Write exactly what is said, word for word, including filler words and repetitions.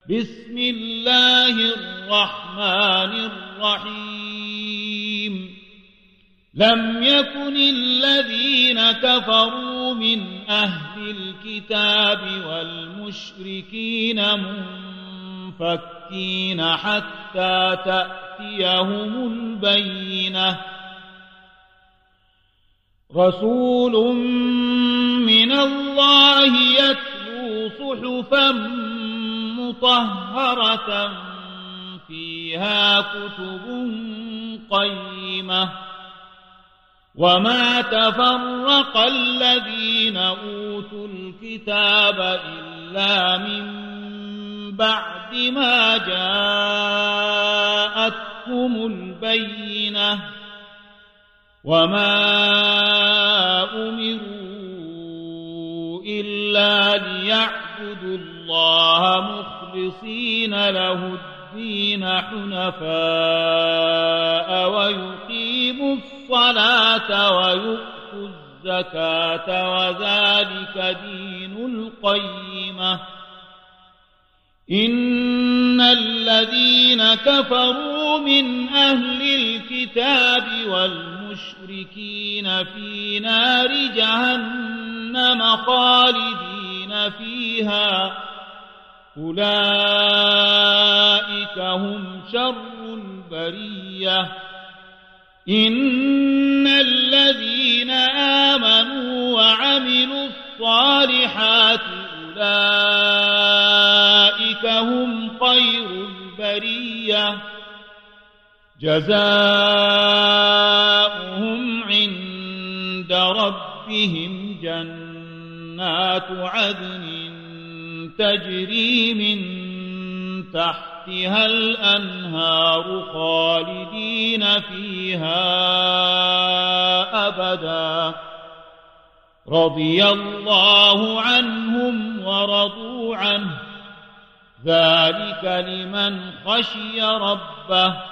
بسم الله الرحمن الرحيم لم يكن الذين كفروا من أهل الكتاب والمشركين منفكين حتى تأتيهم البينة رسول من الله يتلو صحفا مطهرة فيها كتب قيمة وما تفرق الذين أوتوا الكتاب إلا من بعد ما جاءتهم البينة وما أمروا إلا ليعبدوا الله مخلصين له الدين حنفاء ويقيموا الصلاة ويؤتوا الزكاة وذلك دين القيمة إن الذين كفروا من أهل الكتاب والمشركين في نار جهنم خالدين فيها أولئك هم شر البرية إن الذين آمنوا وعملوا الصالحات أولئك هم خير البرية جزاؤهم عند ربهم جنات عدن تجري من تحتها الأنهار خالدين فيها أبدا رضي الله عنهم ورضوا عنه ذلك لمن خشي ربه